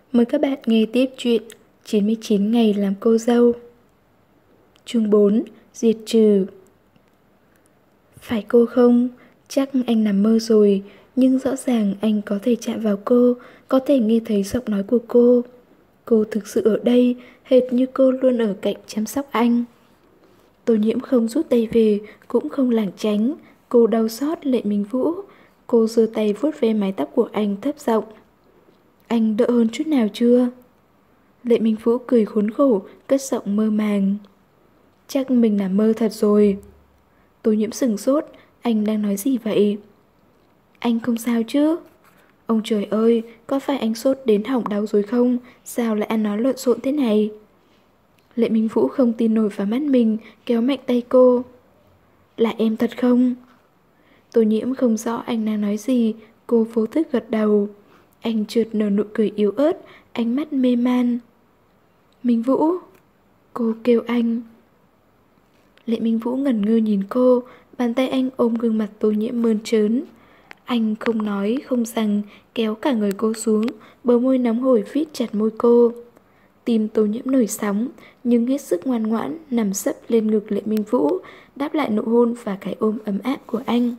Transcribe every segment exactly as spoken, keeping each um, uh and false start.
Mời các bạn nghe tiếp chuyện chín mươi chín ngày làm cô dâu. Chương bốn. Diệt trừ. Phải cô không? Chắc anh nằm mơ rồi, nhưng rõ ràng anh có thể chạm vào cô, có thể nghe thấy giọng nói của cô. Cô thực sự ở đây, hệt như cô luôn ở cạnh chăm sóc anh. Tô Nhiễm không rút tay về, cũng không lảng tránh. Cô đau xót Lệ Minh Vũ. Cô giơ tay vuốt ve mái tóc của anh thấp giọng. Anh đỡ hơn chút nào chưa? Lệ Minh Vũ cười khốn khổ, cất giọng mơ màng. Chắc mình nằm mơ thật rồi. Tô Nhiễm sửng sốt, anh đang nói gì vậy? Anh không sao chứ? Ông trời ơi, có phải anh sốt đến hỏng đau rồi không? Sao lại ăn nói lộn xộn thế này? Lệ Minh Vũ không tin nổi vào mắt mình, kéo mạnh tay cô. Là em thật không? Tô Nhiễm không rõ anh đang nói gì, cô vô thức gật đầu. Anh chợt nở nụ cười yếu ớt, ánh mắt mê man. Minh Vũ, cô kêu anh. Lệ Minh Vũ ngẩn ngơ nhìn cô, bàn tay anh ôm gương mặt Tô Nhiễm mơn trớn. Anh không nói, không rằng, kéo cả người cô xuống, bờ môi nóng hổi vít chặt môi cô. Tim Tô Nhiễm nổi sóng, nhưng hết sức ngoan ngoãn, nằm sấp lên ngực Lệ Minh Vũ, đáp lại nụ hôn và cái ôm ấm áp của anh.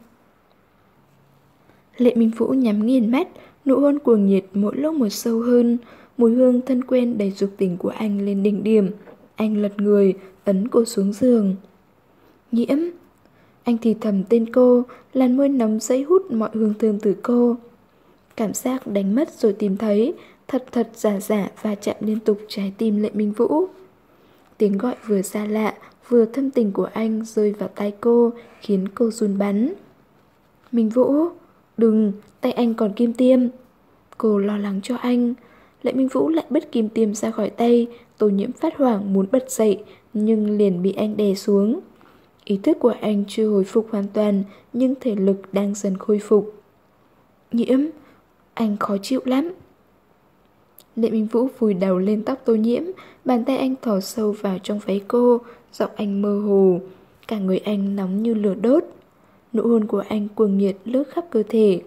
Lệ Minh Vũ nhắm nghiền mắt, nụ hôn cuồng nhiệt mỗi lúc một sâu hơn, mùi hương thân quen đầy dục tình của anh lên đỉnh điểm. Anh lật người, ấn cô xuống giường. Nhiễm. Anh thì thầm tên cô, làn môi nóng dãy hút mọi hương thơm từ cô. Cảm giác đánh mất rồi tìm thấy, thật thật giả giả và chạm liên tục trái tim Lệ Minh Vũ. Tiếng gọi vừa xa lạ, vừa thâm tình của anh rơi vào tai cô, khiến cô run bắn. Minh Vũ, đừng, tay anh còn kim tiêm. Cô lo lắng cho anh. Lệ Minh Vũ lại bứt kim tiêm ra khỏi tay. Tô Nhiễm phát hoảng muốn bật dậy, nhưng liền bị anh đè xuống. Ý thức của anh chưa hồi phục hoàn toàn, nhưng thể lực đang dần khôi phục. Nhiễm, anh khó chịu lắm. Lệ Minh Vũ vùi đầu lên tóc Tô Nhiễm, bàn tay anh thò sâu vào trong váy cô, giọng anh mơ hồ. Cả người anh nóng như lửa đốt. Nụ hôn của anh cuồng nhiệt lướt khắp cơ thể.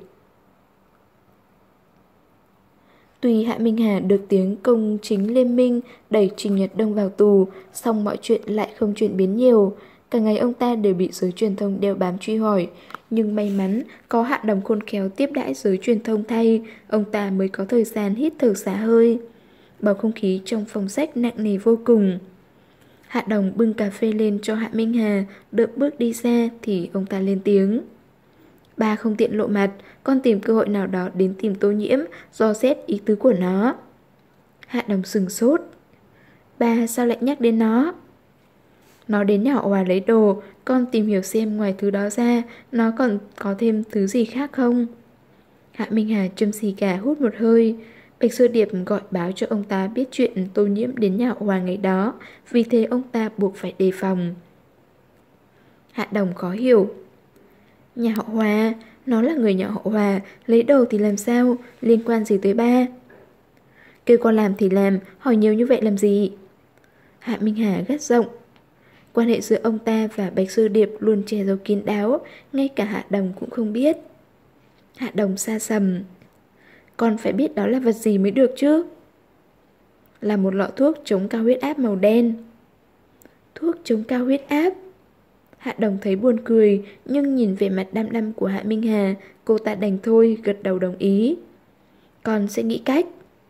Tuy Hạ Minh Hà được tiếng công chính liên minh đẩy Trình Nhật Đông vào tù, song mọi chuyện lại không chuyển biến nhiều. Cả ngày ông ta đều bị giới truyền thông đeo bám truy hỏi. Nhưng may mắn có Hạ Đồng khôn khéo tiếp đãi giới truyền thông thay, ông ta mới có thời gian hít thở xả hơi. Bầu không khí trong phòng sách nặng nề vô cùng. Hạ Đồng bưng cà phê lên cho Hạ Minh Hà, đợi bước đi ra thì ông ta lên tiếng. Ba không tiện lộ mặt, con tìm cơ hội nào đó đến tìm Tô Nhiễm, dò xét ý tứ của nó. Hạ Đồng sừng sốt. Ba sao lại nhắc đến nó? Nó đến nhà họ Hòa lấy đồ, con tìm hiểu xem ngoài thứ đó ra, nó còn có thêm thứ gì khác không? Hạ Minh Hà châm xì gà hút một hơi. Bạch Sơ Điệp gọi báo cho ông ta biết chuyện Tô Nhiễm đến nhà họ Hòa ngày đó, vì thế ông ta buộc phải đề phòng. Hạ Đồng khó hiểu. Nhà họ Hòa, nó là người nhà họ Hòa, lấy đồ thì làm sao, liên quan gì tới ba? Kêu con làm thì làm, hỏi nhiều như vậy làm gì? Hạ Minh Hà gắt giọng. Quan hệ giữa ông ta và Bạch Sơ Điệp luôn che giấu kín đáo, ngay cả Hạ Đồng cũng không biết. Hạ Đồng xa sầm. Con phải biết đó là vật gì mới được chứ? Là một lọ thuốc chống cao huyết áp màu đen. Thuốc chống cao huyết áp? Hạ Đồng thấy buồn cười, nhưng nhìn vẻ mặt đăm đăm của Hạ Minh Hà, cô ta đành thôi, gật đầu đồng ý. Con sẽ nghĩ cách.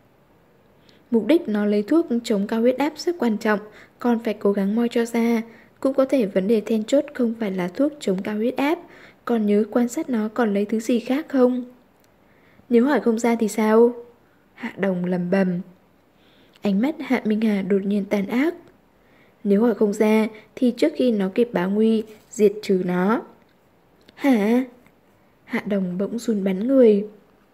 Mục đích nó lấy thuốc chống cao huyết áp rất quan trọng, con phải cố gắng moi cho ra. Cũng có thể vấn đề then chốt không phải là thuốc chống cao huyết áp, còn nhớ quan sát nó còn lấy thứ gì khác không? Nếu hỏi không ra thì sao? Hạ Đồng lầm bầm. Ánh mắt Hạ Minh Hà đột nhiên tàn ác. Nếu hỏi không ra thì trước khi nó kịp báo nguy, diệt trừ nó. Hả? Hạ Đồng bỗng run bắn người.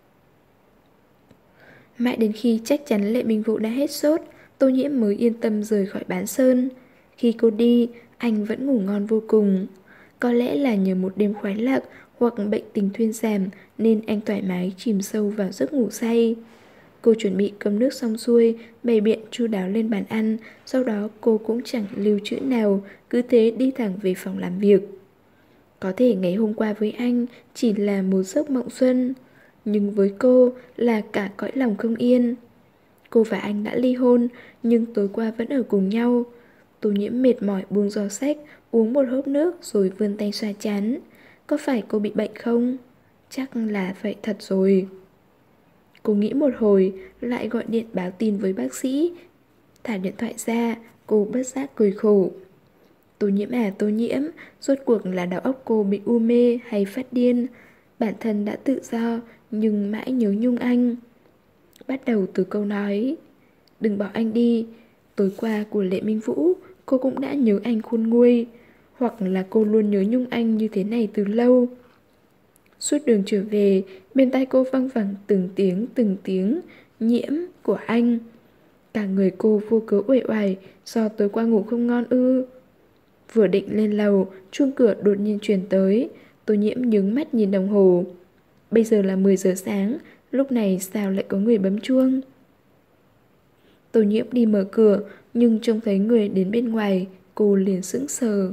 Mãi đến khi chắc chắn Lệ Minh Vũ đã hết sốt, Tô Nhiễm mới yên tâm rời khỏi Bán Sơn. Khi cô đi, anh vẫn ngủ ngon vô cùng. Có lẽ là nhờ một đêm khoái lạc hoặc bệnh tình thuyên giảm nên anh thoải mái chìm sâu vào giấc ngủ say. Cô chuẩn bị cơm nước xong xuôi, bày biện chu đáo lên bàn ăn, sau đó cô cũng chẳng lưu trữ nào, cứ thế đi thẳng về phòng làm việc. Có thể ngày hôm qua với anh chỉ là một giấc mộng xuân, nhưng với cô là cả cõi lòng không yên. Cô và anh đã ly hôn, nhưng tối qua vẫn ở cùng nhau. Tô Nhiễm mệt mỏi buông giỏ sách, uống một hớp nước rồi vươn tay xoa trán. Có phải cô bị bệnh không? Chắc là vậy thật rồi. Cô nghĩ một hồi, lại gọi điện báo tin với bác sĩ. Thả điện thoại ra, cô bất giác cười khổ. Tô Nhiễm à Tô Nhiễm, rốt cuộc là đầu óc cô bị u mê hay phát điên? Bản thân đã tự do, nhưng mãi nhớ nhung anh. Bắt đầu từ câu nói đừng bỏ anh đi. Tối qua của Lệ Minh Vũ, cô cũng đã nhớ anh khôn nguôi. Hoặc là cô luôn nhớ nhung anh như thế này từ lâu. Suốt đường trở về, bên tai cô văng vẳng từng tiếng từng tiếng Nhiễm của anh. Cả người cô vô cớ uể oải do tối qua ngủ không ngon ư. Vừa định lên lầu, chuông cửa đột nhiên truyền tới. Tô Nhiễm nhướng mắt nhìn đồng hồ. Bây giờ là mười giờ sáng, lúc này sao lại có người bấm chuông? Tô Nhiễm đi mở cửa, nhưng trông thấy người đến bên ngoài, cô liền sững sờ.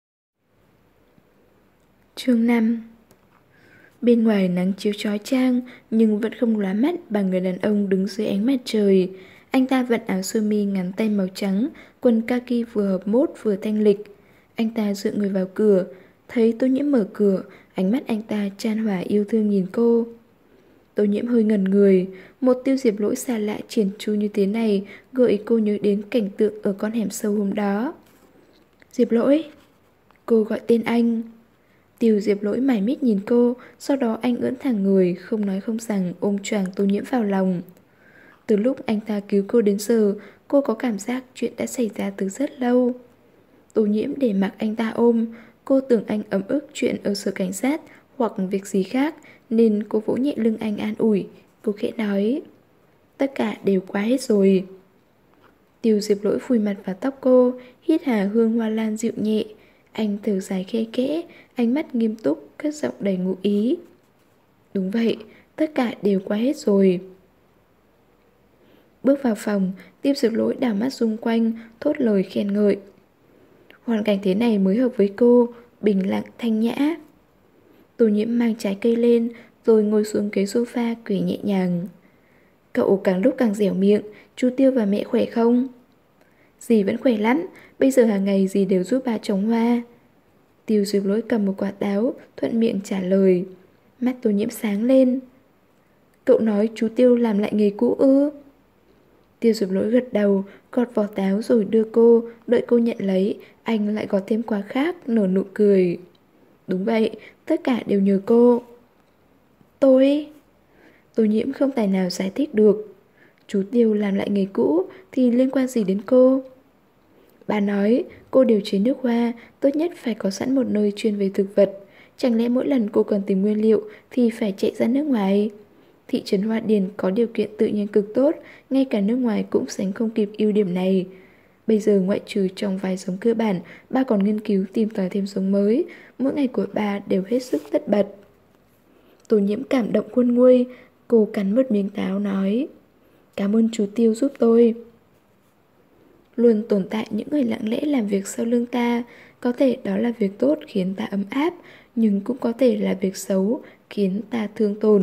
Chương năm. Bên ngoài nắng chiếu chói chang, nhưng vẫn không lóa mắt bằng người đàn ông đứng dưới ánh mặt trời. Anh ta vận áo sơ mi ngắn tay màu trắng, quần kaki vừa hợp mốt vừa thanh lịch. Anh ta dựa người vào cửa, thấy Tô Nhiễm mở cửa, ánh mắt anh ta chan hòa yêu thương nhìn cô. Tô Nhiễm hơi ngẩn người, một Tiêu Diệp Lỗi xa lạ triển chu như thế này gợi cô nhớ đến cảnh tượng ở con hẻm sâu hôm đó. Diệp Lỗi. Cô gọi tên anh. Tiêu Diệp Lỗi mải miết nhìn cô, sau đó anh ưỡn thẳng người, không nói không rằng ôm choàng Tô Nhiễm vào lòng. Từ lúc anh ta cứu cô đến giờ, cô có cảm giác chuyện đã xảy ra từ rất lâu. Tô Nhiễm để mặc anh ta ôm, cô tưởng anh ấm ức chuyện ở sở cảnh sát hoặc việc gì khác, nên cô vỗ nhẹ lưng anh an ủi. Cô khẽ nói, tất cả đều qua hết rồi. Tiêu Diệp Lỗi phủi mặt vào tóc cô, hít hà hương hoa lan dịu nhẹ. Anh thở dài khe khẽ, ánh mắt nghiêm túc, cất giọng đầy ngụ ý. Đúng vậy, tất cả đều qua hết rồi. Bước vào phòng, Tiêu Diệp Lỗi đảo mắt xung quanh, thốt lời khen ngợi. Hoàn cảnh thế này mới hợp với cô, bình lặng thanh nhã. Tô Nhiễm mang trái cây lên, rồi ngồi xuống ghế sofa cười nhẹ nhàng. Cậu càng lúc càng dẻo miệng, chú Tiêu và mẹ khỏe không? Dì vẫn khỏe lắm, bây giờ hàng ngày dì đều giúp bà trồng hoa. Tiêu Diệp Lỗi cầm một quả táo, thuận miệng trả lời. Mắt Tô Nhiễm sáng lên. Cậu nói chú Tiêu làm lại nghề cũ ư? Tiêu Diệp Lỗi gật đầu, gọt vỏ táo rồi đưa cô, đợi cô nhận lấy, anh lại gọt thêm quả khác, nở nụ cười. Đúng vậy, tất cả đều nhờ cô. Tôi... Tô Nhiễm không tài nào giải thích được. Chú Tiêu làm lại nghề cũ thì liên quan gì đến cô? Bà nói, cô điều chế nước hoa, tốt nhất phải có sẵn một nơi chuyên về thực vật. Chẳng lẽ mỗi lần cô cần tìm nguyên liệu thì phải chạy ra nước ngoài? Thị trấn Hoa Điền có điều kiện tự nhiên cực tốt, ngay cả nước ngoài cũng sánh không kịp ưu điểm này. Bây giờ ngoại trừ trong vài giống cơ bản, ba còn nghiên cứu tìm tòi thêm giống mới. Mỗi ngày của ba đều hết sức tất bật. Tô Nhiễm cảm động khôn nguôi, cô cắn một miếng táo nói, cảm ơn chú Tiêu giúp tôi. Luôn tồn tại những người lặng lẽ làm việc sau lưng ta. Có thể đó là việc tốt khiến ta ấm áp, nhưng cũng có thể là việc xấu khiến ta thương tổn.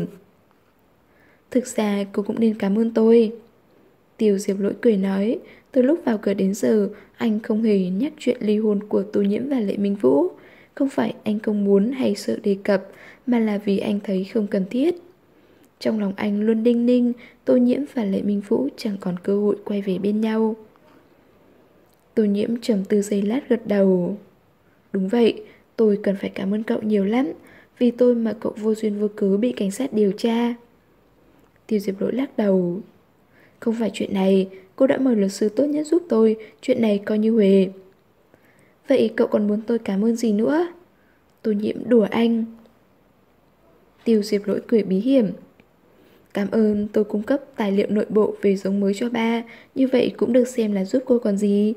Thực ra cô cũng nên cảm ơn tôi. Tiêu Diệp Lỗi cười nói, từ lúc vào cửa đến giờ, anh không hề nhắc chuyện ly hôn của Tô Nhiễm và Lệ Minh Vũ. Không phải anh không muốn hay sợ đề cập, mà là vì anh thấy không cần thiết. Trong lòng anh luôn đinh ninh, Tô Nhiễm và Lệ Minh Vũ chẳng còn cơ hội quay về bên nhau. Tô Nhiễm trầm tư giây lát gật đầu. Đúng vậy, tôi cần phải cảm ơn cậu nhiều lắm. Vì tôi mà cậu vô duyên vô cớ bị cảnh sát điều tra. Tiêu Diệp Lỗi lắc đầu. Không phải chuyện này, cô đã mời luật sư tốt nhất giúp tôi, chuyện này coi như huề. Vậy cậu còn muốn tôi cảm ơn gì nữa? Tô Nhiễm đùa anh. Tiêu Diệp Lỗi cười bí hiểm. Cảm ơn tôi cung cấp tài liệu nội bộ về giống mới cho ba, như vậy cũng được xem là giúp cô còn gì.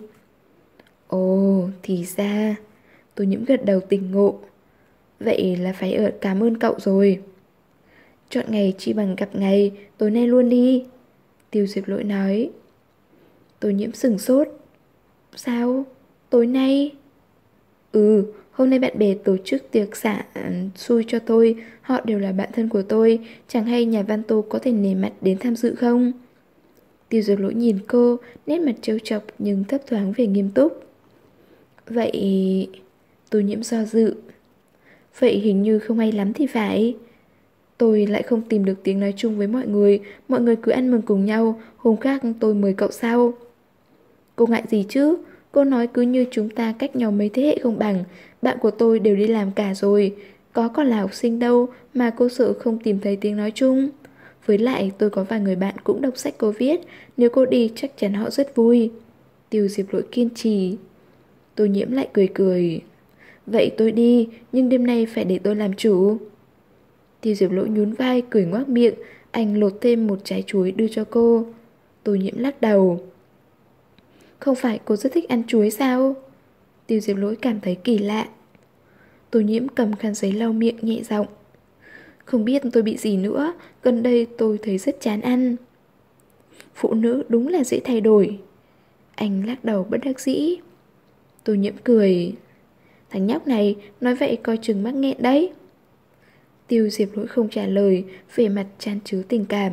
Ồ, thì ra. Tô Nhiễm gật đầu tỉnh ngộ. Vậy là phải ở cảm ơn cậu rồi. Chọn ngày chỉ bằng gặp ngày, tối nay luôn đi. Tiêu Diệp Lỗi nói. Tô Nhiễm sửng sốt. Sao? Tối nay? Ừ, hôm nay bạn bè tổ chức tiệc xả xui cho tôi. Họ đều là bạn thân của tôi. Chẳng hay nhà Văn Tô có thể nể mặt đến tham dự không? Tiêu Diệp Lỗi nhìn cô, nét mặt trêu chọc nhưng thấp thoáng vẻ nghiêm túc. Vậy... Tô Nhiễm do dự. Vậy hình như không hay lắm thì phải. Tôi lại không tìm được tiếng nói chung với mọi người. Mọi người cứ ăn mừng cùng nhau. Hôm khác tôi mời cậu sau. Cô ngại gì chứ? Cô nói cứ như chúng ta cách nhau mấy thế hệ không bằng. Bạn của tôi đều đi làm cả rồi. Có còn là học sinh đâu mà cô sợ không tìm thấy tiếng nói chung. Với lại tôi có vài người bạn cũng đọc sách cô viết. Nếu cô đi chắc chắn họ rất vui. Tiêu Diệp Lỗi kiên trì. Tô Nhiễm lại cười cười. Vậy tôi đi, nhưng đêm nay phải để tôi làm chủ. Tiêu Diệp Lỗi nhún vai cười ngoác miệng. Anh lột thêm một trái chuối đưa cho cô. Tô Nhiễm lắc đầu. Không phải cô rất thích ăn chuối sao? Tiêu Diệp Lỗi cảm thấy kỳ lạ. Tô Nhiễm cầm khăn giấy lau miệng nhẹ giọng. Không biết tôi bị gì nữa. Gần đây tôi thấy rất chán ăn. Phụ nữ đúng là dễ thay đổi. Anh lắc đầu bất đắc dĩ. Tô Nhiễm cười. Thằng nhóc này nói vậy coi chừng mắc nghẹn đấy. Tiêu Diệp Lỗi không trả lời, vẻ mặt chan chứa tình cảm.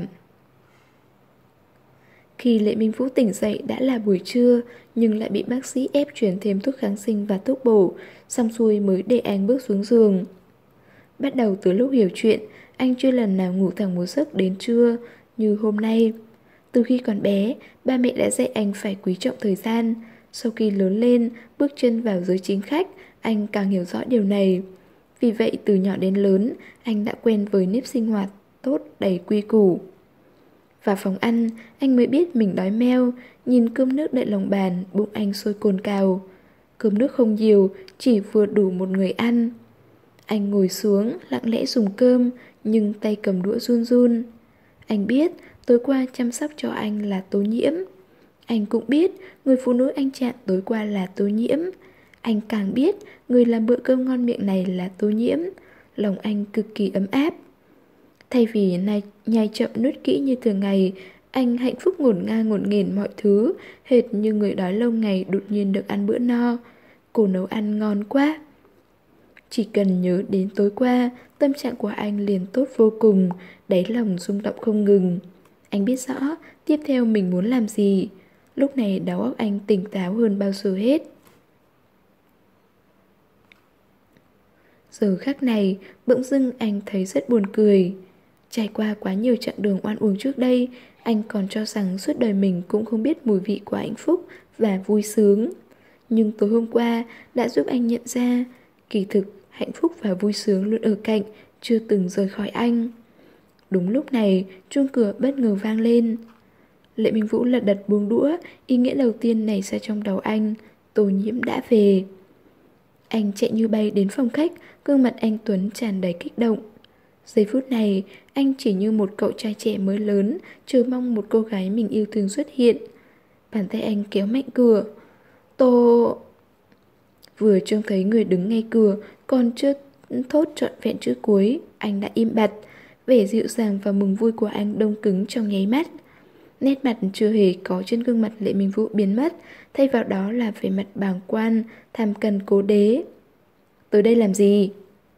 Khi Lệ Minh Vũ tỉnh dậy đã là buổi trưa, nhưng lại bị bác sĩ ép chuyển thêm thuốc kháng sinh và thuốc bổ, xong xuôi mới để anh bước xuống giường. Bắt đầu từ lúc hiểu chuyện, anh chưa lần nào ngủ thẳng một giấc đến trưa, như hôm nay. Từ khi còn bé, ba mẹ đã dạy anh phải quý trọng thời gian. Sau khi lớn lên, bước chân vào giới chính khách, anh càng hiểu rõ điều này. Vì vậy từ nhỏ đến lớn, anh đã quen với nếp sinh hoạt tốt đầy quy củ. Vào phòng ăn, anh mới biết mình đói meo, nhìn cơm nước đậy lòng bàn, bụng anh sôi cồn cào. Cơm nước không nhiều, chỉ vừa đủ một người ăn. Anh ngồi xuống, lặng lẽ dùng cơm, nhưng tay cầm đũa run run. Anh biết, tối qua chăm sóc cho anh là Tô Nhiễm. Anh cũng biết, người phụ nữ anh chạm tối qua là Tô Nhiễm. Anh càng biết, người làm bữa cơm ngon miệng này là Tô Nhiễm. Lòng anh cực kỳ ấm áp. Thay vì này nhai chậm nuốt kỹ như thường ngày, anh hạnh phúc ngổn ngang ngổn nghển mọi thứ, hệt như người đói lâu ngày đột nhiên được ăn bữa no. Cô nấu ăn ngon quá. Chỉ cần nhớ đến tối qua, tâm trạng của anh liền tốt vô cùng, đáy lòng rung động không ngừng. Anh biết rõ tiếp theo mình muốn làm gì. Lúc này đầu óc anh tỉnh táo hơn bao giờ hết. Giờ khắc này, bỗng dưng anh thấy rất buồn cười. Trải qua quá nhiều chặng đường oan uổng trước đây, anh còn cho rằng suốt đời mình cũng không biết mùi vị của hạnh phúc và vui sướng. Nhưng tối hôm qua đã giúp anh nhận ra, kỳ thực hạnh phúc và vui sướng luôn ở cạnh, chưa từng rời khỏi anh. Đúng lúc này, chuông cửa bất ngờ vang lên. Lệ Minh Vũ lật đật buông đũa, ý nghĩa đầu tiên nảy ra trong đầu anh, Tô Nhiễm đã về. Anh chạy như bay đến phòng khách, gương mặt anh Tuấn tràn đầy kích động. Giây phút này, anh chỉ như một cậu trai trẻ mới lớn, chờ mong một cô gái mình yêu thương xuất hiện. Bàn tay anh kéo mạnh cửa. Tô... Vừa trông thấy người đứng ngay cửa, còn chưa thốt trọn vẹn chữ cuối, anh đã im bặt. Vẻ dịu dàng và mừng vui của anh đông cứng trong nháy mắt. Nét mặt chưa hề có trên gương mặt Lệ Minh Vũ biến mất, thay vào đó là vẻ mặt bàng quan, tham cần cố đế. Tới đây làm gì?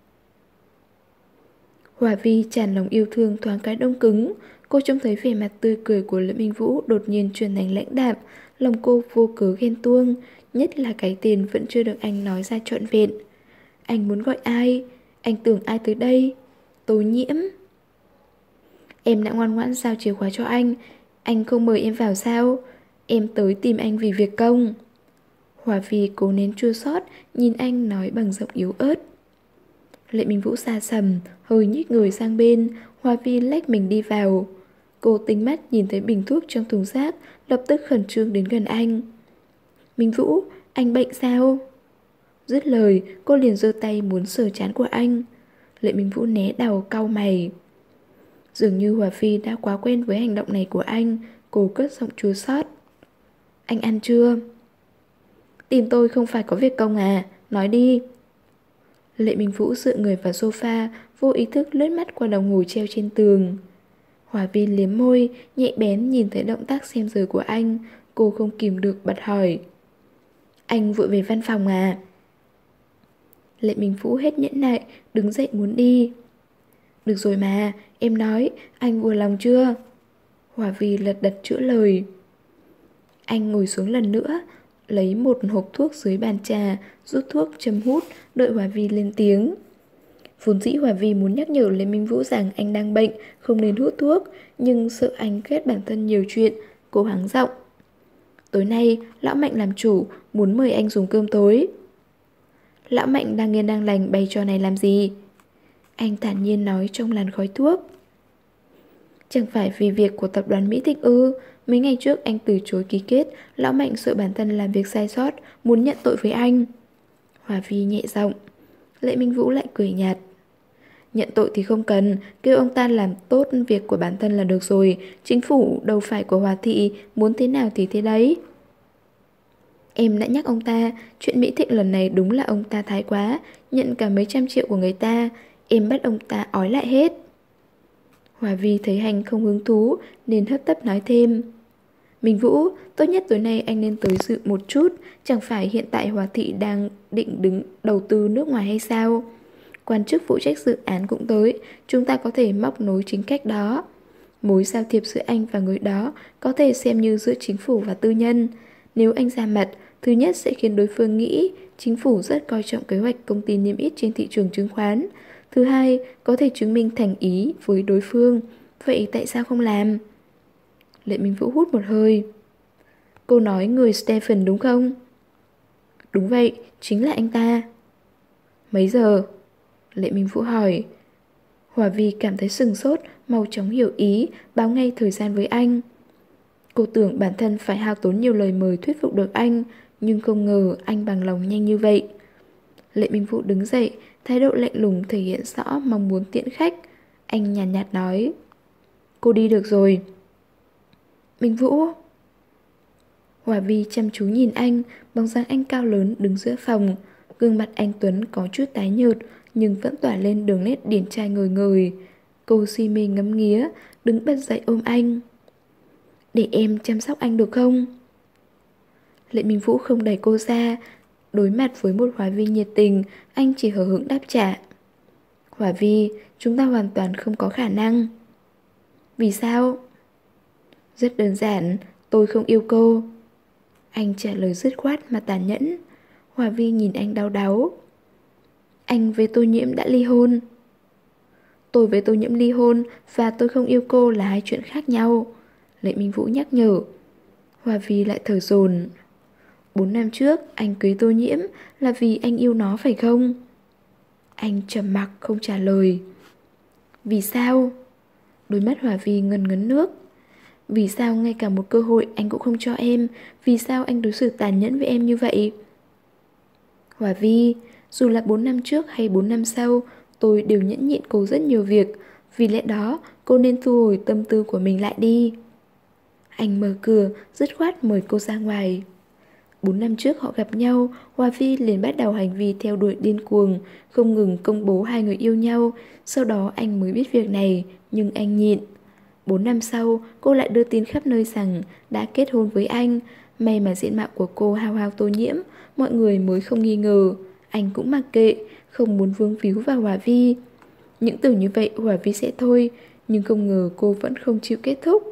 Hòa Vi tràn lòng yêu thương thoáng cái đông cứng. Cô trông thấy vẻ mặt tươi cười của Lệ Minh Vũ đột nhiên chuyển thành lãnh đạm, lòng cô vô cớ ghen tuông, nhất là cái tên vẫn chưa được anh nói ra trọn vẹn. Anh muốn gọi ai? Anh tưởng ai tới đây? Tô Nhiễm. Em đã ngoan ngoãn giao chìa khóa cho anh. Anh không mời em vào sao? Em tới tìm anh vì việc công. Hòa Vi cố nén chua xót, nhìn anh nói bằng giọng yếu ớt. Lệ Minh Vũ xa sầm, hơi nhích người sang bên. Hòa Vi lách mình đi vào. Cô tinh mắt nhìn thấy bình thuốc trong thùng rác, lập tức khẩn trương đến gần anh. Minh Vũ, anh bệnh sao? Dứt lời, cô liền giơ tay muốn sờ trán của anh. Lệ Minh Vũ né đầu cau mày. Dường như Hòa Vi đã quá quen với hành động này của anh. Cô cất giọng chua xót. Anh ăn chưa? Tìm tôi không phải có việc công à? Nói đi. Lệ Minh Vũ dựa người vào sofa, vô ý thức lướt mắt qua đồng hồ treo trên tường. Hòa Vi liếm môi, nhạy bén nhìn thấy động tác xem giờ của anh. Cô không kìm được bật hỏi. Anh vội về văn phòng à? Lệ Minh Vũ hết nhẫn nại, đứng dậy muốn đi. Được rồi mà, em nói, anh vừa lòng chưa? Hòa Vi lật đật chữa lời. Anh ngồi xuống lần nữa, lấy một hộp thuốc dưới bàn trà, rút thuốc châm hút, đợi Hòa Vi lên tiếng. Vốn dĩ Hòa Vi muốn nhắc nhở Lê Minh Vũ rằng anh đang bệnh, không nên hút thuốc, nhưng sợ anh ghét bản thân nhiều chuyện, cô hắng giọng. Tối nay, Lão Mạnh làm chủ, muốn mời anh dùng cơm tối. Lão Mạnh đang yên đang lành bày trò này làm gì? Anh thản nhiên nói trong làn khói thuốc. Chẳng phải vì việc của tập đoàn Mỹ Thịnh ư? Mấy ngày trước anh từ chối ký kết, Lão Mạnh sợ bản thân làm việc sai sót, muốn nhận tội với anh. Hòa Vi nhẹ giọng. Lệ Minh Vũ lại cười nhạt. Nhận tội thì không cần, kêu ông ta làm tốt việc của bản thân là được rồi. Chính phủ đâu phải của Hòa Thị, muốn thế nào thì thế đấy. Em đã nhắc ông ta, chuyện Mỹ Thịnh lần này đúng là ông ta thái quá, nhận cả mấy trăm triệu của người ta, em bắt ông ta ói lại hết. Hòa Vi thấy Hành không hứng thú nên hấp tấp nói thêm. Minh Vũ, tốt nhất tối nay anh nên tới dự một chút, chẳng phải hiện tại Hòa Thị đang định đứng đầu tư nước ngoài hay sao? Quan chức phụ trách dự án cũng tới, chúng ta có thể móc nối chính cách đó. Mối giao thiệp giữa anh và người đó có thể xem như giữa chính phủ và tư nhân. Nếu anh ra mặt, thứ nhất sẽ khiến đối phương nghĩ chính phủ rất coi trọng kế hoạch công ty niêm yết trên thị trường chứng khoán. Thứ hai, có thể chứng minh thành ý với đối phương. Vậy tại sao không làm? Lệ Minh Vũ hút một hơi. Cô nói người Stephen đúng không? Đúng vậy, chính là anh ta. Mấy giờ? Lệ Minh Vũ hỏi. Hòa Vi cảm thấy sừng sốt, mau chóng hiểu ý, báo ngay thời gian với anh. Cô tưởng bản thân phải hao tốn nhiều lời mời thuyết phục được anh, nhưng không ngờ anh bằng lòng nhanh như vậy. Lệ Minh Vũ đứng dậy, thái độ lạnh lùng thể hiện rõ mong muốn tiễn khách. Anh nhàn nhạt, nhạt nói. Cô đi được rồi. Minh Vũ. Hòa Vi chăm chú nhìn anh, bóng dáng anh cao lớn đứng giữa phòng. Gương mặt anh Tuấn có chút tái nhợt, nhưng vẫn tỏa lên đường nét điển trai ngời ngời. Cô si mê ngắm nghía, đứng bật dậy ôm anh. Để em chăm sóc anh được không? Lệ Minh Vũ không đẩy cô ra. Đối mặt với một Hòa Vi nhiệt tình, anh chỉ hờ hững đáp trả. Hòa Vi, chúng ta hoàn toàn không có khả năng. Vì sao? Rất đơn giản, tôi không yêu cô. Anh trả lời dứt khoát mà tàn nhẫn. Hòa Vi nhìn anh đau đáu. Anh với Tô Nhiễm đã ly hôn. Tôi với Tô Nhiễm ly hôn và tôi không yêu cô là hai chuyện khác nhau. Lệ Minh Vũ nhắc nhở. Hòa Vi lại thở dồn. Bốn năm trước anh cưới Tô Nhiễm là vì anh yêu nó phải không? Anh trầm mặc không trả lời. Vì sao? Đôi mắt Hòa Vi ngấn ngấn nước. Vì sao ngay cả một cơ hội anh cũng không cho em? Vì sao anh đối xử tàn nhẫn với em như vậy? Hòa Vi, dù là bốn năm trước hay bốn năm sau, tôi đều nhẫn nhịn cô rất nhiều việc. Vì lẽ đó, cô nên thu hồi tâm tư của mình lại đi. Anh mở cửa, dứt khoát mời cô ra ngoài. Bốn năm trước họ gặp nhau, Hòa Vi liền bắt đầu hành vi theo đuổi điên cuồng, không ngừng công bố hai người yêu nhau. Sau đó anh mới biết việc này, nhưng anh nhịn. Bốn năm sau, cô lại đưa tin khắp nơi rằng đã kết hôn với anh. May mà diện mạo của cô hao hao Tô Nhiễm, mọi người mới không nghi ngờ. Anh cũng mặc kệ, không muốn vướng víu vào Hòa Vi. Những từ như vậy Hòa Vi sẽ thôi, nhưng không ngờ cô vẫn không chịu kết thúc.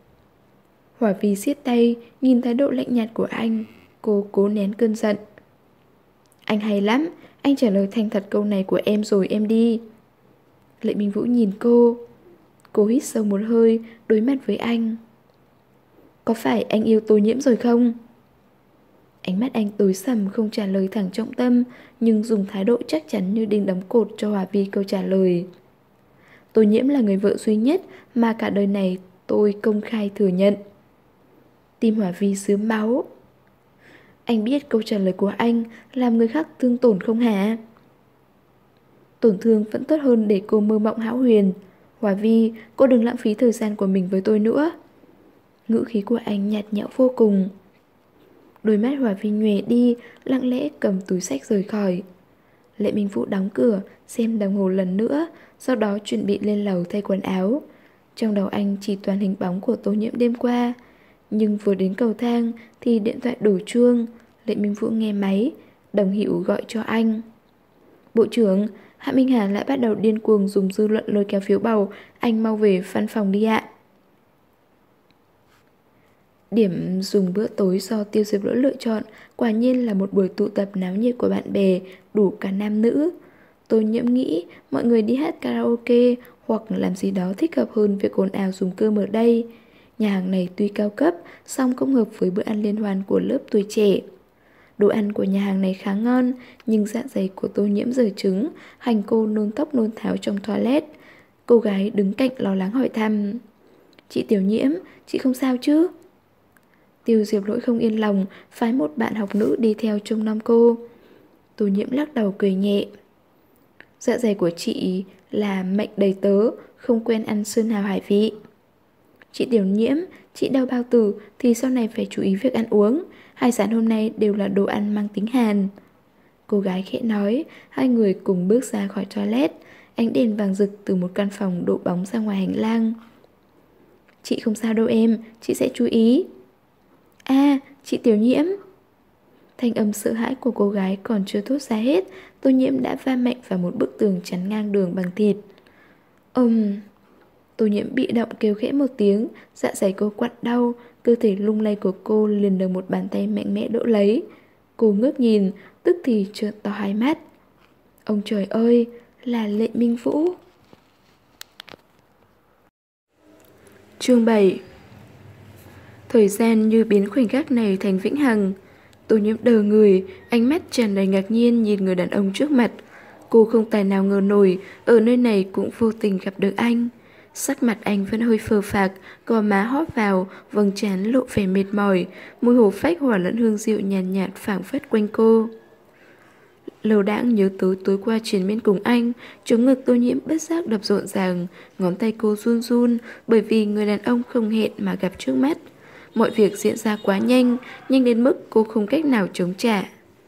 Hòa Vi siết tay, nhìn thái độ lạnh nhạt của anh. Cô cố nén cơn giận. Anh hay lắm, anh trả lời thành thật câu này của em rồi em đi. Lệ Minh Vũ nhìn cô. Cô hít sâu một hơi, đối mặt với anh. Có phải anh yêu Tô Nhiễm rồi không? Ánh mắt anh tối sầm không trả lời thẳng trọng tâm, nhưng dùng thái độ chắc chắn như đinh đóng cột cho Hòa Vi câu trả lời. Tô Nhiễm là người vợ duy nhất mà cả đời này tôi công khai thừa nhận. Tim Hòa Vi xứ máu. Anh biết câu trả lời của anh làm người khác thương tổn không hả? Tổn thương vẫn tốt hơn để cô mơ mộng hão huyền. Hòa Vi, cô đừng lãng phí thời gian của mình với tôi nữa. Ngữ khí của anh nhạt nhẽo vô cùng. Đôi mắt Hòa Vi nhòe đi, lặng lẽ cầm túi xách rời khỏi. Lệ Minh Vũ đóng cửa, xem đồng hồ lần nữa, sau đó chuẩn bị lên lầu thay quần áo. Trong đầu anh chỉ toàn hình bóng của Tô Nhiễm đêm qua. Nhưng vừa đến cầu thang thì điện thoại đổ chuông. Lệ Minh Vũ nghe máy, Đồng Hữu gọi cho anh. Bộ trưởng, Hạ Minh Hà lại bắt đầu điên cuồng dùng dư luận lôi kéo phiếu bầu. Anh mau về văn phòng đi ạ. Điểm dùng bữa tối do Tiêu Diệp Lỗi lựa chọn quả nhiên là một buổi tụ tập náo nhiệt của bạn bè, đủ cả nam nữ. Tôi nhiễm nghĩ mọi người đi hát karaoke hoặc làm gì đó thích hợp hơn việc ồn ào dùng cơm ở đây. Nhà hàng này tuy cao cấp, song cũng hợp với bữa ăn liên hoan của lớp tuổi trẻ. Đồ ăn của nhà hàng này khá ngon, nhưng dạ dày của Tô Nhiễm dở trứng, hành cô nôn tóc nôn tháo trong toilet. Cô gái đứng cạnh lo lắng hỏi thăm: "Chị Tiểu Nhiễm, chị không sao chứ?" Tiêu Diệp Lỗi không yên lòng, phái một bạn học nữ đi theo trông nom cô. Tô Nhiễm lắc đầu cười nhẹ: "Dạ dày của chị là mệnh đầy tớ, không quen ăn sơn hào hải vị." "Chị Tiểu Nhiễm, chị đau bao tử thì sau này phải chú ý việc ăn uống. Hải sản hôm nay đều là đồ ăn mang tính hàn." Cô gái khẽ nói. Hai người cùng bước ra khỏi toilet. Ánh đèn vàng rực từ một căn phòng đổ bóng ra ngoài hành lang. "Chị không sao đâu em, chị sẽ chú ý." "À, chị Tiểu Nhiễm." Thanh âm sợ hãi của cô gái còn chưa thốt ra hết, Tô Nhiễm đã va mạnh vào một bức tường chắn ngang đường bằng thịt. Ừm... Tô Nhiễm bị động kêu khẽ một tiếng, dạ dày cô quặn đau, cơ thể lung lay của cô liền được một bàn tay mạnh mẽ đỡ lấy. Cô ngước nhìn, tức thì trợn to hai mắt. Ông trời ơi, là Lệ Minh Vũ. Chương bảy. Thời gian như biến khoảnh khắc này thành vĩnh hằng. Tô Nhiễm đờ người, ánh mắt tràn đầy ngạc nhiên nhìn người đàn ông trước mặt. Cô không tài nào ngờ nổi, ở nơi này cũng vô tình gặp được anh. Sắc mặt anh vẫn hơi phờ phạc, gò má hóp vào, vầng trán lộ vẻ mệt mỏi, mùi hổ phách hòa lẫn hương rượu nhàn nhạt, nhạt phảng phất quanh cô. Lầu đãng nhớ tới tối qua chiến miên cùng anh, chống ngực Tô Nhiễm bất giác đập rộn ràng, ngón tay cô run run bởi vì người đàn ông không hẹn mà gặp trước mắt. Mọi việc diễn ra quá nhanh, nhanh đến mức cô không cách nào chống trả.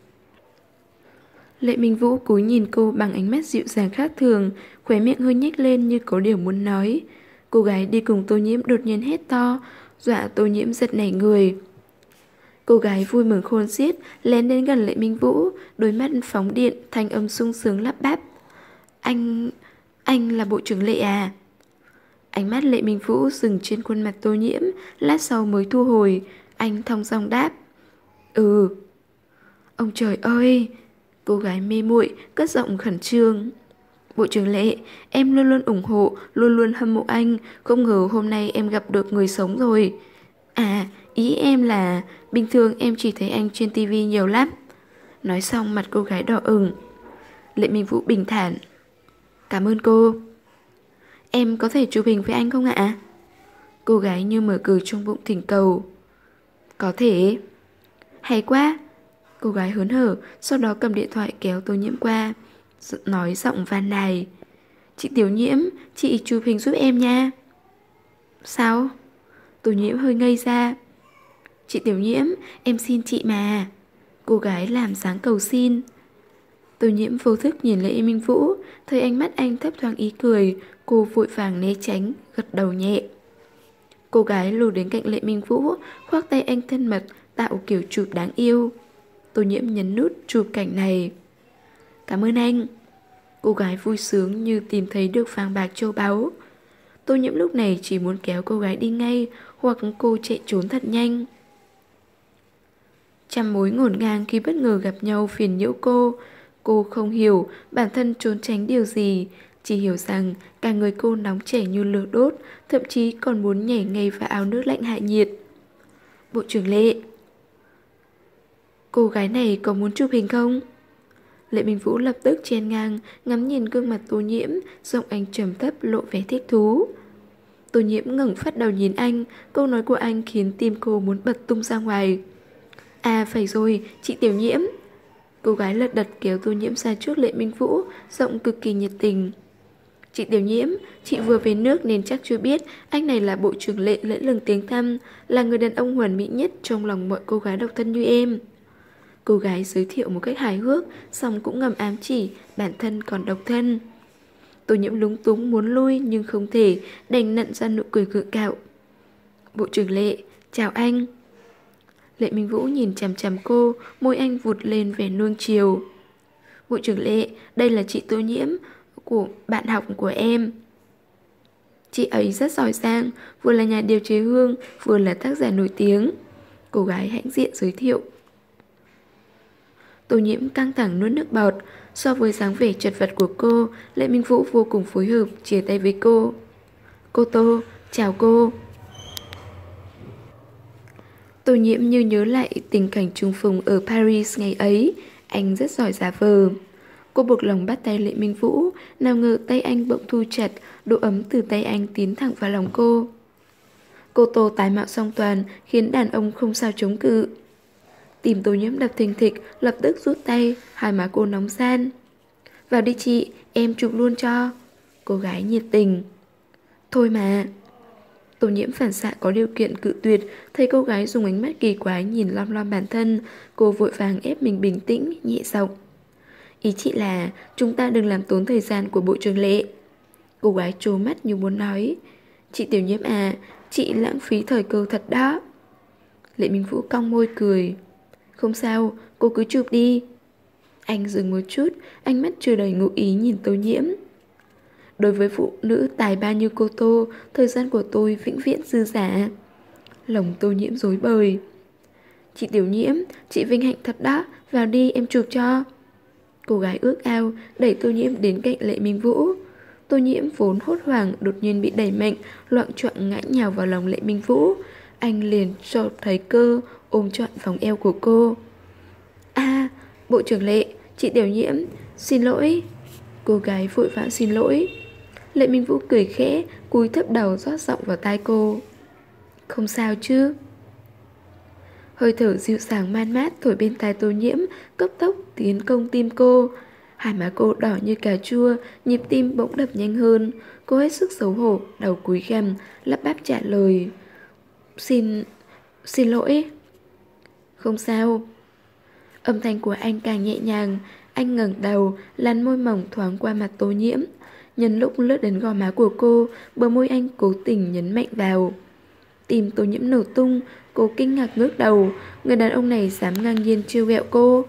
Lệ Minh Vũ cúi nhìn cô bằng ánh mắt dịu dàng khác thường, khóe miệng hơi nhếch lên như có điều muốn nói. Cô gái đi cùng Tô Nhiễm đột nhiên hét to, dọa Tô Nhiễm giật nảy người. Cô gái vui mừng khôn xiết, lén đến gần Lệ Minh Vũ, đôi mắt phóng điện, thanh âm sung sướng lắp bắp. Anh... anh là Bộ trưởng Lệ à? Ánh mắt Lệ Minh Vũ dừng trên khuôn mặt Tô Nhiễm, lát sau mới thu hồi. Anh thong dong đáp: "Ừ." Ông trời ơi! Cô gái mê muội cất giọng khẩn trương. "Bộ trưởng Lệ, em luôn luôn ủng hộ, luôn luôn hâm mộ anh. Không ngờ hôm nay em gặp được người sống rồi. À, ý em là bình thường em chỉ thấy anh trên tivi nhiều lắm." Nói xong mặt cô gái đỏ ửng. Lệ Minh Vũ bình thản: "Cảm ơn cô." "Em có thể chụp hình với anh không ạ?" Cô gái như mở cờ trong bụng thỉnh cầu. "Có thể." "Hay quá." Cô gái hớn hở, sau đó cầm điện thoại kéo Tô Nhiễm qua, nói giọng van nài: "Chị Tiểu Nhiễm, chị chụp hình giúp em nha." "Sao?" Tô Nhiễm hơi ngây ra. "Chị Tiểu Nhiễm, em xin chị mà." Cô gái làm dáng cầu xin. Tô Nhiễm vô thức nhìn Lệ Minh Vũ, thấy ánh mắt anh thấp thoáng ý cười, cô vội vàng né tránh, gật đầu nhẹ. Cô gái lùi đến cạnh Lệ Minh Vũ, khoác tay anh thân mật, tạo kiểu chụp đáng yêu. Tô Nhiễm nhấn nút chụp cảnh này. "Cảm ơn anh." Cô gái vui sướng như tìm thấy được vàng bạc châu báu. Tô Nhiễm lúc này chỉ muốn kéo cô gái đi ngay, hoặc cô chạy trốn thật nhanh. Trăm mối ngổn ngang khi bất ngờ gặp nhau phiền nhiễu cô. Cô không hiểu bản thân trốn tránh điều gì, chỉ hiểu rằng cả người cô nóng chảy như lửa đốt, thậm chí còn muốn nhảy ngay vào áo nước lạnh hạ nhiệt. "Bộ trưởng Lệ, cô gái này có muốn chụp hình không?" Lệ Minh Vũ lập tức chen ngang, ngắm nhìn gương mặt Tô Nhiễm, giọng anh trầm thấp lộ vẻ thích thú. Tô Nhiễm ngẩng phát đầu nhìn anh, câu nói của anh khiến tim cô muốn bật tung ra ngoài. "À phải rồi, chị Tiểu Nhiễm." Cô gái lật đật kéo Tô Nhiễm ra trước Lệ Minh Vũ, giọng cực kỳ nhiệt tình. "Chị Tiểu Nhiễm, chị vừa về nước nên chắc chưa biết anh này là Bộ trưởng Lệ lẫy lừng tiếng tăm, là người đàn ông hoàn mỹ nhất trong lòng mọi cô gái độc thân như em." Cô gái giới thiệu một cách hài hước, song cũng ngầm ám chỉ bản thân còn độc thân. Tô Nhiễm lúng túng muốn lui nhưng không thể, đành nặn ra nụ cười gượng gạo. "Bộ trưởng Lệ, chào anh." Lệ Minh Vũ nhìn chằm chằm cô, môi anh vụt lên vẻ nuông chiều. "Bộ trưởng Lệ, đây là chị Tô Nhiễm, của bạn học của em." Chị ấy rất giỏi giang, vừa là nhà điều chế hương, vừa là tác giả nổi tiếng. Cô gái hãnh diện giới thiệu. Tô Nhiễm căng thẳng nuốt nước bọt. So với dáng vẻ chật vật của cô, Lệ Minh Vũ vô cùng phối hợp, chia tay với cô. Cô Tô, chào cô. Tô Nhiễm như nhớ lại tình cảnh trùng phùng ở Paris ngày ấy. Anh rất giỏi giả vờ. Cô buộc lòng bắt tay Lệ Minh Vũ, nào ngờ tay anh bỗng thu chặt, độ ấm từ tay anh tiến thẳng vào lòng cô. Cô Tô tái mạo song toàn, khiến đàn ông không sao chống cự. Tim Tô Nhiễm đập thình thịch, lập tức rút tay, hai má cô nóng ran. Vào đi chị, em chụp luôn cho. Cô gái nhiệt tình. Thôi mà. Tô Nhiễm phản xạ có điều kiện cự tuyệt, thấy cô gái dùng ánh mắt kỳ quái nhìn lom lom bản thân, cô vội vàng ép mình bình tĩnh, nhẹ giọng. Ý chị là chúng ta đừng làm tốn thời gian của bộ trưởng Lệ. Cô gái trố mắt như muốn nói. Chị Tiểu Nhiễm à, chị lãng phí thời cơ thật đó. Lệ Minh Vũ cong môi cười. Không sao, cô cứ chụp đi. Anh dừng một chút, ánh mắt chưa đầy ngụ ý nhìn Tô Nhiễm. Đối với phụ nữ tài ba như cô Tô, thời gian của tôi vĩnh viễn dư dả. Lòng Tô Nhiễm rối bời. Chị Tiểu Nhiễm, chị vinh hạnh thật đó, vào đi em chụp cho. Cô gái ước ao, đẩy Tô Nhiễm đến cạnh Lệ Minh Vũ. Tô Nhiễm vốn hốt hoảng, đột nhiên bị đẩy mạnh, loạng choạng ngã nhào vào lòng Lệ Minh Vũ. Anh liền chợt thấy cơ, ôm trọn vòng eo của cô. À, bộ trưởng Lệ, chị Tiểu Nhiễm, xin lỗi. Cô gái vội vã xin lỗi. Lệ Minh Vũ cười khẽ, cúi thấp đầu rót giọng vào tai cô. Không sao chứ? Hơi thở dịu dàng man mát thổi bên tai Tô Nhiễm, cấp tốc tiến công tim cô. Hai má cô đỏ như cà chua, nhịp tim bỗng đập nhanh hơn. Cô hết sức xấu hổ, đầu cúi gằm, lắp bắp trả lời. Xin... xin lỗi. Không sao. Âm thanh của anh càng nhẹ nhàng. Anh ngẩng đầu, làn môi mỏng thoáng qua mặt Tô Nhiễm. Nhân lúc lướt đến gò má của cô, bờ môi anh cố tình nhấn mạnh vào. Tim Tô Nhiễm nổ tung, cô kinh ngạc ngước đầu. Người đàn ông này dám ngang nhiên trêu ghẹo cô.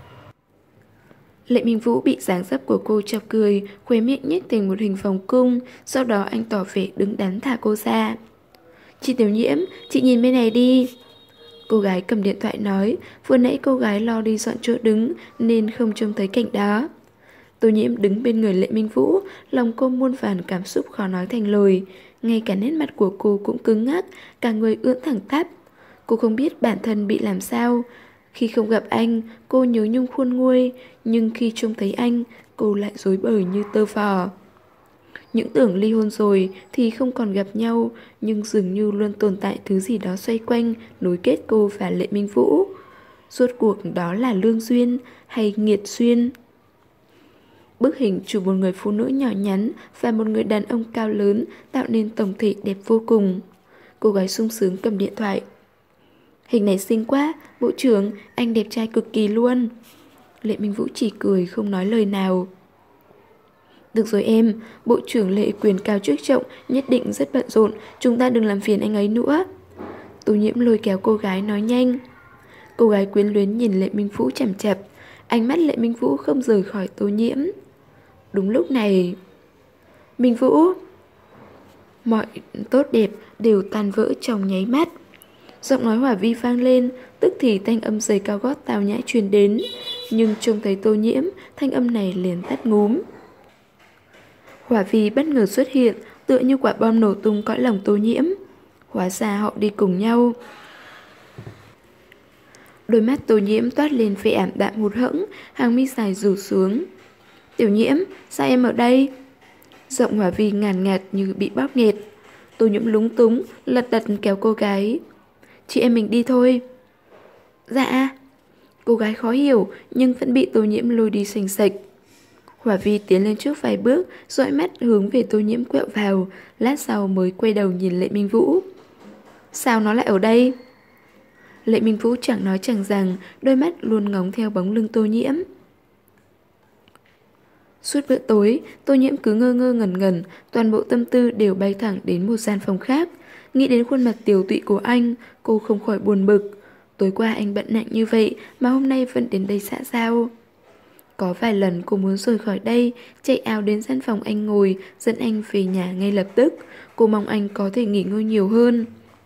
Lệ Minh Vũ bị dáng dấp của cô chọc cười, khóe miệng nhếch thành một hình vòng cung. Sau đó anh tỏ vẻ đứng đắn thả cô ra. Chị Tiểu Nhiễm, chị nhìn bên này đi. Cô gái cầm điện thoại nói. Vừa nãy cô gái lo đi dọn chỗ đứng nên không trông thấy cảnh đó. Tô Nhiễm đứng bên người Lệ Minh Vũ, lòng cô muôn vàn cảm xúc khó nói thành lời. Ngay cả nét mặt của cô cũng cứng ngắc, cả người ưỡn thẳng tắp. Cô không biết bản thân bị làm sao. Khi không gặp anh, cô nhớ nhung khôn nguôi, nhưng khi trông thấy anh, cô lại rối bời như tơ vò. Những tưởng ly hôn rồi thì không còn gặp nhau, nhưng dường như luôn tồn tại thứ gì đó xoay quanh, nối kết cô và Lệ Minh Vũ. Rốt cuộc đó là lương duyên hay nghiệt duyên? Bức hình chụp một người phụ nữ nhỏ nhắn và một người đàn ông cao lớn tạo nên tổng thể đẹp vô cùng. Cô gái sung sướng cầm điện thoại. Hình này xinh quá, bộ trưởng, anh đẹp trai cực kỳ luôn. Lệ Minh Vũ chỉ cười không nói lời nào. Được rồi em, bộ trưởng Lệ quyền cao chức trọng, nhất định rất bận rộn, chúng ta đừng làm phiền anh ấy nữa. Tô Nhiễm lôi kéo cô gái nói nhanh. Cô gái quyến luyến nhìn Lệ Minh Vũ chằm chặp, ánh mắt Lệ Minh Vũ không rời khỏi Tô Nhiễm. Đúng lúc này, Minh Vũ, mọi tốt đẹp đều tan vỡ trong nháy mắt. Giọng nói Hỏa Vi vang lên, tức thì thanh âm giày cao gót tào nhã truyền đến, nhưng trông thấy Tô Nhiễm, thanh âm này liền tắt ngúm. Hỏa Vi bất ngờ xuất hiện, tựa như quả bom nổ tung cõi lòng Tô Nhiễm. Hóa ra họ đi cùng nhau. Đôi mắt Tô Nhiễm toát lên vẻ ảm đạm hụt hẫng, hàng mi dài rủ xuống. Tiểu Nhiễm, sao em ở đây? Giọng Hỏa Vi ngàn ngạt như bị bóp nghẹt. Tô Nhiễm lúng túng, lật đật kéo cô gái. Chị em mình đi thôi. Dạ. Cô gái khó hiểu nhưng vẫn bị Tô Nhiễm lôi đi xanh sạch. Hỏa Vi tiến lên trước vài bước, dõi mắt hướng về Tô Nhiễm quẹo vào, lát sau mới quay đầu nhìn Lệ Minh Vũ. Sao nó lại ở đây? Lệ Minh Vũ chẳng nói chẳng rằng, đôi mắt luôn ngóng theo bóng lưng Tô Nhiễm. Suốt bữa tối, Tô Nhiễm cứ ngơ ngơ ngẩn ngẩn, toàn bộ tâm tư đều bay thẳng đến một gian phòng khác. Nghĩ đến khuôn mặt tiều tụy của anh, cô không khỏi buồn bực. Tối qua anh bận nặng như vậy mà hôm nay vẫn đến đây xã giao. Có vài lần cô muốn rời khỏi đây, chạy ào đến gian phòng anh ngồi, dẫn anh về nhà ngay lập tức. Cô mong anh có thể nghỉ ngơi nhiều hơn.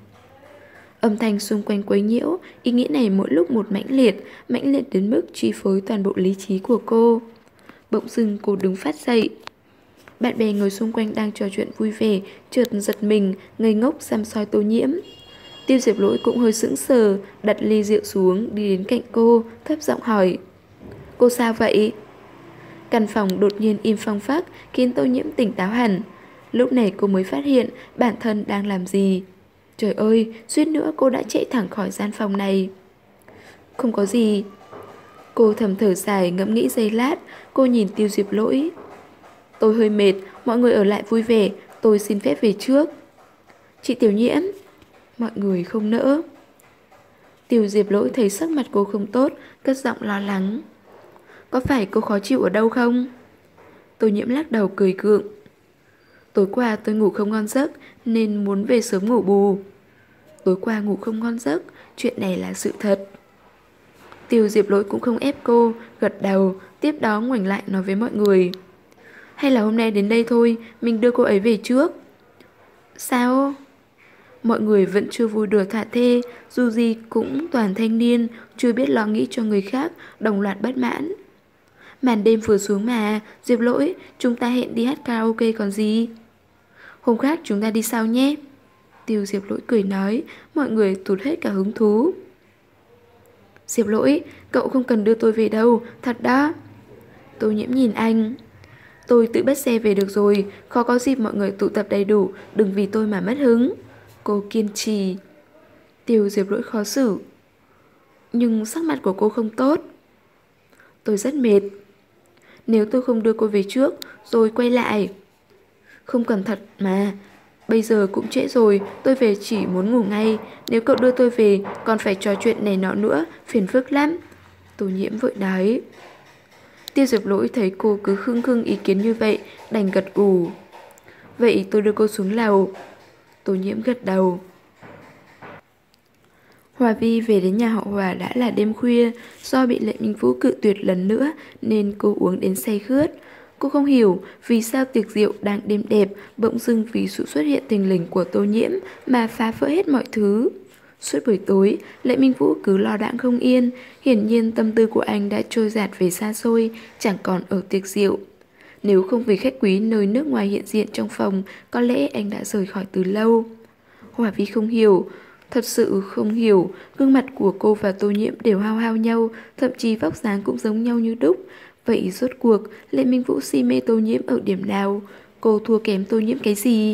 Âm thanh xung quanh quấy nhiễu, ý nghĩ này mỗi lúc một mãnh liệt, mãnh liệt đến mức chi phối toàn bộ lý trí của cô. Bỗng dưng cô đứng phát dậy. Bạn bè ngồi xung quanh đang trò chuyện vui vẻ, chợt giật mình, ngây ngốc săm soi Tô Nhiễm. Tiêu Diệp Lỗi cũng hơi sững sờ, đặt ly rượu xuống, đi đến cạnh cô, thấp giọng hỏi. Cô sao vậy? Căn phòng đột nhiên im phăng phắc, khiến Tô Nhiễm tỉnh táo hẳn. Lúc này cô mới phát hiện bản thân đang làm gì. Trời ơi, suýt nữa cô đã chạy thẳng khỏi gian phòng này. Không có gì. Cô thầm thở dài ngẫm nghĩ giây lát, cô nhìn Tiêu Diệp Lỗi. Tôi hơi mệt, mọi người ở lại vui vẻ, tôi xin phép về trước. Chị Tiểu Nhiễm. Mọi người không nỡ. Tiêu Diệp Lỗi thấy sắc mặt cô không tốt, cất giọng lo lắng. Có phải cô khó chịu ở đâu không? Tô Nhiễm lắc đầu cười gượng. Tối qua tôi ngủ không ngon giấc nên muốn về sớm ngủ bù. Tối qua ngủ không ngon giấc, chuyện này là sự thật. Tiêu Diệp Lỗi cũng không ép cô, gật đầu, tiếp đó ngoảnh lại nói với mọi người. Hay là hôm nay đến đây thôi, mình đưa cô ấy về trước. Sao? Mọi người vẫn chưa vui đùa thả thê, dù gì cũng toàn thanh niên, chưa biết lo nghĩ cho người khác, đồng loạt bất mãn. Màn đêm vừa xuống mà, Diệp Lỗi, chúng ta hẹn đi hát karaoke còn gì. Hôm khác chúng ta đi sau nhé. Tiêu Diệp Lỗi cười nói, mọi người tụt hết cả hứng thú. Diệp Lỗi, cậu không cần đưa tôi về đâu, thật đó. Tô Nhiễm nhìn anh. Tôi tự bắt xe về được rồi, khó có dịp mọi người tụ tập đầy đủ, đừng vì tôi mà mất hứng. Cô kiên trì. Tiêu Diệp Lỗi khó xử. Nhưng sắc mặt của cô không tốt. Tôi rất mệt. Nếu tôi không đưa cô về trước, rồi quay lại. Không cần thật mà. Bây giờ cũng trễ rồi, tôi về chỉ muốn ngủ ngay. Nếu cậu đưa tôi về, còn phải trò chuyện này nọ nữa, phiền phức lắm. Tô Nhiễm vội nói. Tiêu Diệp Lỗi thấy cô cứ khưng khưng ý kiến như vậy, đành gật gù. Vậy tôi đưa cô xuống lầu. Tô Nhiễm gật đầu. Hòa Vi về đến nhà họ Hòa đã là đêm khuya, do bị Lệ Minh Vũ cự tuyệt lần nữa nên cô uống đến say khướt. Cô không hiểu vì sao tiệc rượu đang đêm đẹp bỗng dưng vì sự xuất hiện thình lình của Tô Nhiễm mà phá vỡ hết mọi thứ. Suốt buổi tối, Lệ Minh Vũ cứ lo đãng không yên, hiển nhiên tâm tư của anh đã trôi dạt về xa xôi, chẳng còn ở tiệc rượu. Nếu không vì khách quý nơi nước ngoài hiện diện trong phòng, có lẽ anh đã rời khỏi từ lâu. Hòa Vi không hiểu, thật sự không hiểu, gương mặt của cô và Tô Nhiễm đều hao hao nhau, thậm chí vóc dáng cũng giống nhau như đúc. Vậy rốt cuộc, Lệ Minh Vũ si mê Tô Nhiễm ở điểm nào? Cô thua kém Tô Nhiễm cái gì?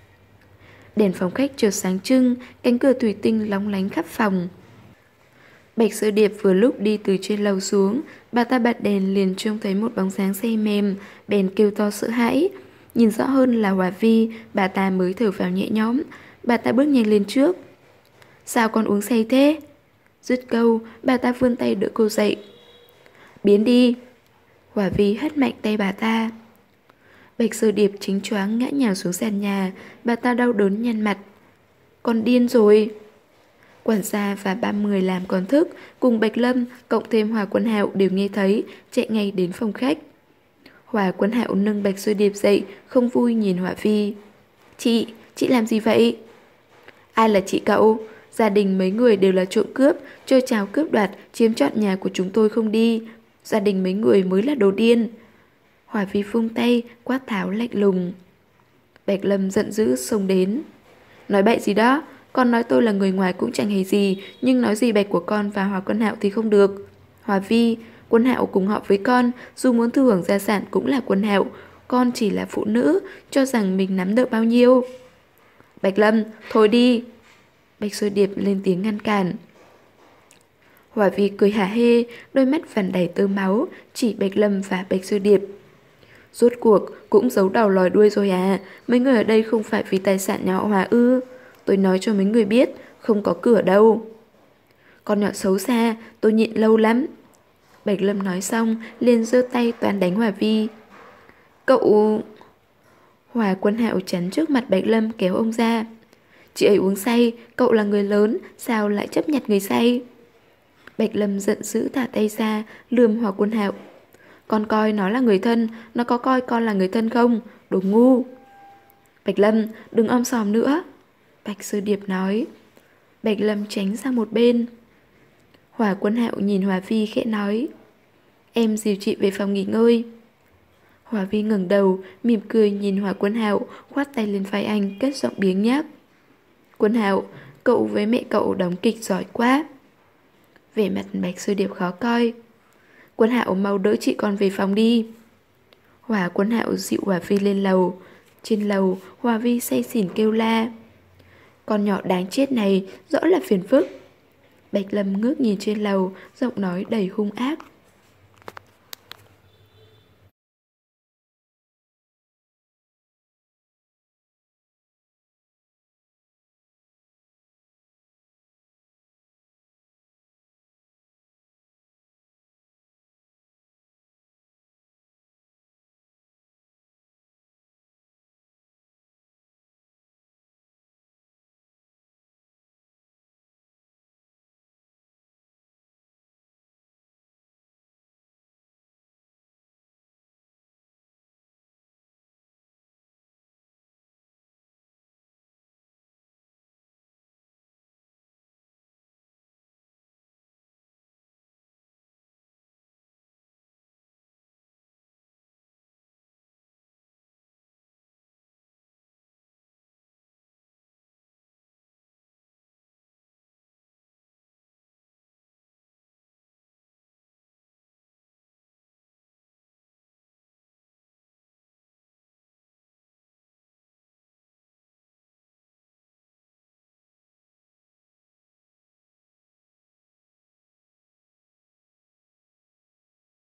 Đèn phòng khách chợt sáng trưng, cánh cửa thủy tinh lóng lánh khắp phòng. Bạch Sơ Điệp vừa lúc đi từ trên lầu xuống, bà ta bật đèn liền trông thấy một bóng dáng say mềm, bèn kêu to sợ hãi. Nhìn rõ hơn là Hòa Vi, bà ta mới thở vào nhẹ nhõm. Bà ta bước nhanh lên trước. Sao con uống say thế? Dứt câu, bà ta vươn tay đỡ cô dậy. Biến đi. Hòa Vi hất mạnh tay bà ta. Bạch Sơ Điệp chính choáng ngã nhào xuống sàn nhà, bà ta đau đớn nhăn mặt. Con điên rồi. Quản gia và ba người làm còn thức, cùng Bạch Lâm, cộng thêm Hòa Quân Hạo đều nghe thấy, chạy ngay đến phòng khách. Hòa Quân Hạo nâng Bạch Sơ Điệp dậy, không vui nhìn Hòa Vi. Chị, chị làm gì vậy? Ai là chị cậu? Gia đình mấy người đều là trộm cướp, chơi trào cướp đoạt, chiếm trọn nhà của chúng tôi không đi. Gia đình mấy người mới là đồ điên. Hòa Vi vung tay, quát tháo lạnh lùng. Bạch Lâm giận dữ xông đến. Nói bậy gì đó, con nói tôi là người ngoài cũng chẳng hề gì, nhưng nói gì Bạch của con và Hòa Quân Hạo thì không được. Hòa Vi, Quân Hạo cùng họ với con, dù muốn thừa hưởng gia sản cũng là Quân Hạo, con chỉ là phụ nữ, cho rằng mình nắm được bao nhiêu. Bạch Lâm, thôi đi. Bạch Sơ Điệp lên tiếng ngăn cản. Hòa Vi cười hả hê, đôi mắt vằn đầy tơ máu, chỉ Bạch Lâm và Bạch Sơ Điệp. Rốt cuộc cũng giấu đầu lòi đuôi rồi à, mấy người ở đây không phải vì tài sản nhà họ Hòa ư? Tôi nói cho mấy người biết, không có cửa đâu. Con nhỏ xấu xa, tôi nhịn lâu lắm. Bạch Lâm nói xong, liền giơ tay toàn đánh Hòa Vi. Cậu... Hòa Quân Hạo chắn trước mặt Bạch Lâm kéo ông ra. Chị ấy uống say, cậu là người lớn, sao lại chấp nhặt người say? Bạch Lâm giận dữ thả tay ra, lườm Hòa Quân Hạo. Con coi nó là người thân, nó có coi con là người thân không? Đồ ngu. Bạch Lâm, đừng om sòm nữa. Bạch Sư Điệp nói. Bạch Lâm tránh sang một bên. Hỏa Quân Hạo nhìn Hòa Vi khẽ nói. Em dìu chị về phòng nghỉ ngơi. Hòa Vi ngẩng đầu, mỉm cười nhìn Hỏa Quân Hạo, khoát tay lên vai anh, cất giọng biếng nhác. Quân Hạo, cậu với mẹ cậu đóng kịch giỏi quá. Vẻ mặt Bạch Sư Điệp khó coi. Quân Hạo mau đỡ chị con về phòng đi. Hỏa Quân Hạo dịu Hòa Vi lên lầu. Trên lầu, Hòa Vi say xỉn kêu la. Con nhỏ đáng chết này, rõ là phiền phức. Bạch Lâm ngước nhìn trên lầu, giọng nói đầy hung ác.